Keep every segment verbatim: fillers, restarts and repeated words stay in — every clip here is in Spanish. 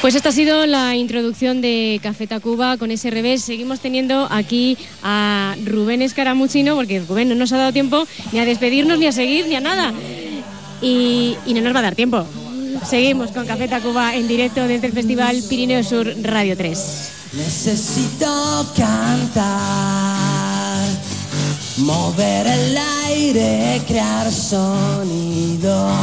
Pues esta ha sido la introducción de Café Tacuba con ese revés. Seguimos teniendo aquí a Rubén Escaramuchino, porque Rubén no nos ha dado tiempo ni a despedirnos, ni a seguir, ni a nada. Y, y no nos va a dar tiempo. Seguimos con Café Tacuba en directo desde el Festival Pirineo Sur Radio tres. Necesito cantar, mover el aire, crear sonido.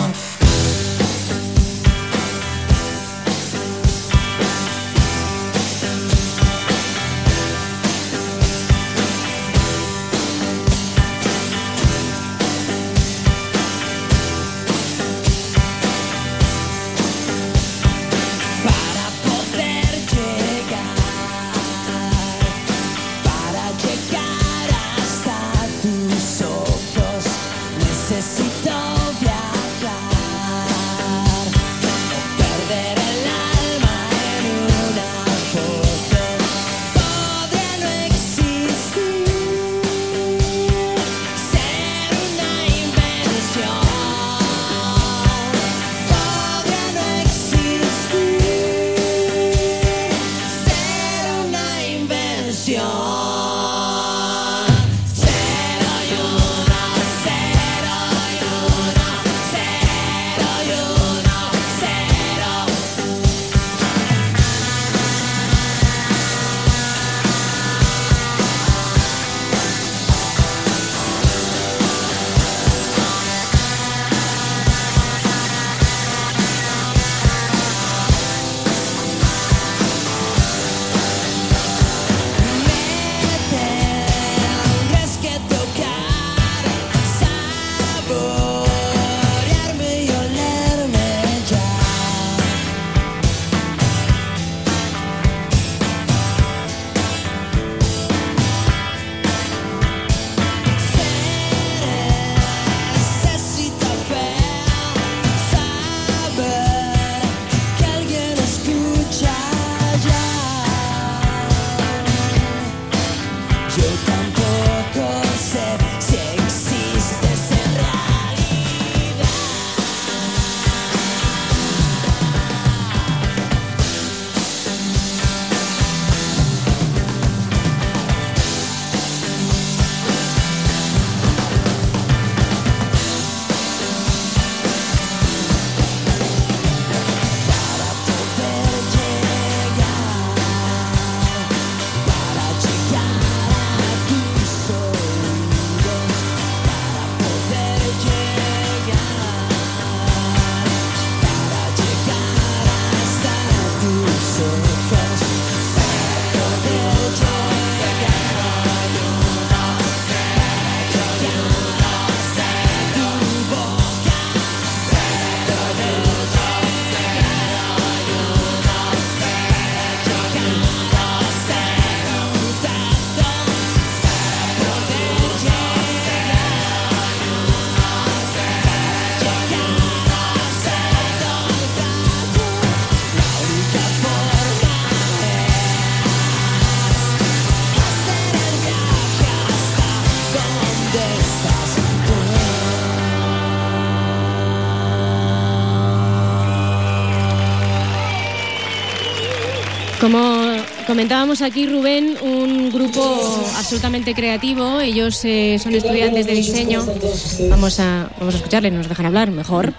Como comentábamos aquí, Rubén, un grupo absolutamente creativo. Ellos eh, son estudiantes de diseño. Vamos a, vamos a escucharles, nos dejan hablar mejor.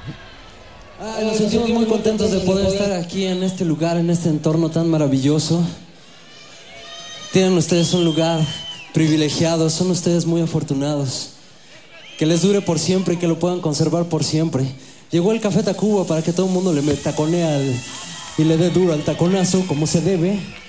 Ay, nos sentimos muy contentos de poder estar aquí en este lugar, en este entorno tan maravilloso. Tienen ustedes un lugar privilegiado, son ustedes muy afortunados. Que les dure por siempre y que lo puedan conservar por siempre. Llegó el Café Tacuba para que todo el mundo le taconee al... y le dé duro al taconazo como se debe.